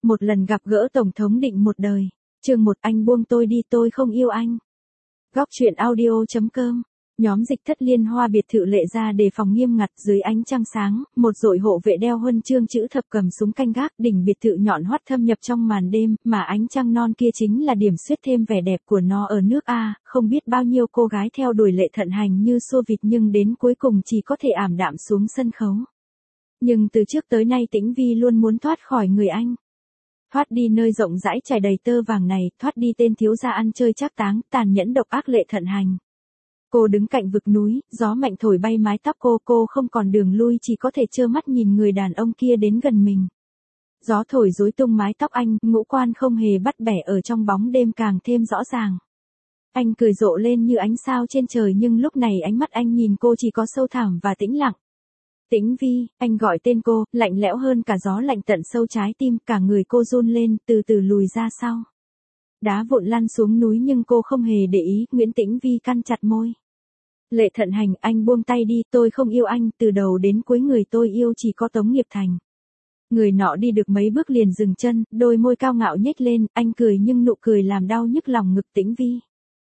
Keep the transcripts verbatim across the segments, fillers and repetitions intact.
Một lần gặp gỡ Tổng thống định một đời. Chương một Anh buông tôi đi, tôi không yêu anh. Góc truyện audio chấm com. Nhóm dịch thất Liên Hoa biệt thự Lệ Gia đề phòng nghiêm ngặt dưới ánh trăng sáng, một đội hộ vệ đeo huân chương chữ thập cầm súng canh gác, đỉnh biệt thự nhọn hoắt thâm nhập trong màn đêm, mà ánh trăng non kia chính là điểm xuyết thêm vẻ đẹp của nó ở nước A, không biết bao nhiêu cô gái theo đuổi Lệ Thận Hành như xô vịt nhưng đến cuối cùng chỉ có thể ảm đạm xuống sân khấu. Nhưng từ trước tới nay Tĩnh Vi luôn muốn thoát khỏi người anh. Thoát đi nơi rộng rãi trải đầy tơ vàng này, thoát đi tên thiếu gia ăn chơi trác táng, tàn nhẫn độc ác Lệ Thận Hành. Cô đứng cạnh vực núi, gió mạnh thổi bay mái tóc cô, cô không còn đường lui chỉ có thể trơ mắt nhìn người đàn ông kia đến gần mình. Gió thổi rối tung mái tóc anh, ngũ quan không hề bắt bẻ ở trong bóng đêm càng thêm rõ ràng. Anh cười rộ lên như ánh sao trên trời nhưng lúc này ánh mắt anh nhìn cô chỉ có sâu thẳm và tĩnh lặng. Tĩnh Vi, anh gọi tên cô, lạnh lẽo hơn cả gió lạnh tận sâu trái tim, cả người cô run lên, từ từ lùi ra sau. Đá vụn lăn xuống núi nhưng cô không hề để ý, Nguyễn Tĩnh Vi cắn chặt môi. Lệ Thận Hành, anh buông tay đi, tôi không yêu anh, từ đầu đến cuối người tôi yêu chỉ có Tống Nghiệp Thành. Người nọ đi được mấy bước liền dừng chân, đôi môi cao ngạo nhếch lên, anh cười nhưng nụ cười làm đau nhức lòng ngực Tĩnh Vi.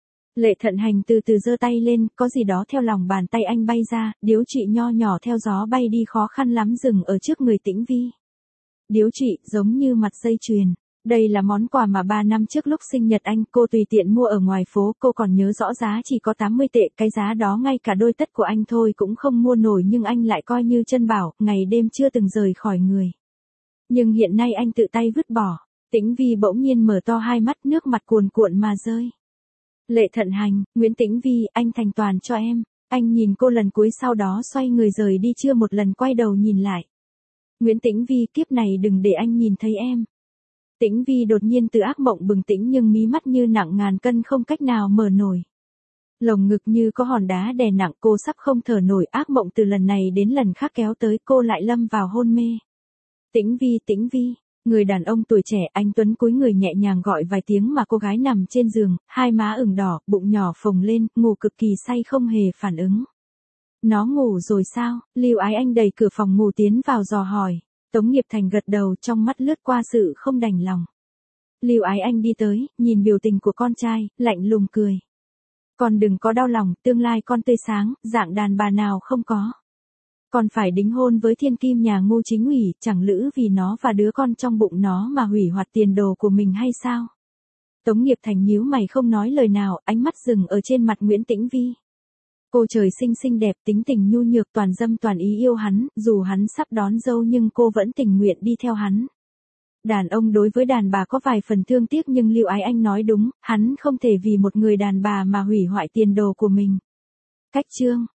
Lệ Thận Hành từ từ giơ tay lên, có gì đó theo lòng bàn tay anh bay ra, điếu trụy nho nhỏ theo gió bay đi khó khăn lắm dừng ở trước người Tĩnh Vi. Điếu trụy giống như mặt dây chuyền. Đây là món quà mà ba năm trước lúc sinh nhật anh cô tùy tiện mua ở ngoài phố, cô còn nhớ rõ giá chỉ có tám mươi tệ, cái giá đó ngay cả đôi tất của anh thôi cũng không mua nổi nhưng anh lại coi như chân bảo, ngày đêm chưa từng rời khỏi người. Nhưng hiện nay anh tự tay vứt bỏ. Tĩnh Vi bỗng nhiên mở to hai mắt, nước mặt cuồn cuộn mà rơi. Lệ Thận Hành, Nguyễn Tĩnh Vi, anh thành toàn cho em. Anh nhìn cô lần cuối sau đó xoay người rời đi chưa một lần quay đầu nhìn lại. Nguyễn Tĩnh Vi, kiếp này đừng để anh nhìn thấy em. Tĩnh Vi đột nhiên từ ác mộng bừng tỉnh nhưng mí mắt như nặng ngàn cân không cách nào mở nổi. Lồng ngực như có hòn đá đè nặng, cô sắp không thở nổi, ác mộng từ lần này đến lần khác kéo tới, cô lại lâm vào hôn mê. Tĩnh Vi, Tĩnh Vi. Người đàn ông tuổi trẻ anh tuấn cúi người nhẹ nhàng gọi vài tiếng mà cô gái nằm trên giường, hai má ửng đỏ, bụng nhỏ phồng lên, ngủ cực kỳ say không hề phản ứng. Nó ngủ rồi sao? Lưu Ái Anh đẩy cửa phòng ngủ tiến vào dò hỏi. Tống Nghiệp Thành gật đầu, trong mắt lướt qua sự không đành lòng. Lưu Ái Anh đi tới, nhìn biểu tình của con trai, lạnh lùng cười. Con đừng có đau lòng, tương lai con tươi sáng, dạng đàn bà nào không có. Con phải đính hôn với thiên kim nhà Ngô Chính Ủy, chẳng lữ vì nó và đứa con trong bụng nó mà hủy hoại tiền đồ của mình hay sao? Tống Nghiệp Thành nhíu mày không nói lời nào, ánh mắt dừng ở trên mặt Nguyễn Tĩnh Vi. Cô trời sinh xinh đẹp, tính tình nhu nhược, toàn dâm toàn ý yêu hắn, dù hắn sắp đón dâu nhưng cô vẫn tình nguyện đi theo hắn. Đàn ông đối với đàn bà có vài phần thương tiếc nhưng Lưu Ái Anh nói đúng, hắn không thể vì một người đàn bà mà hủy hoại tiền đồ của mình. Cách chương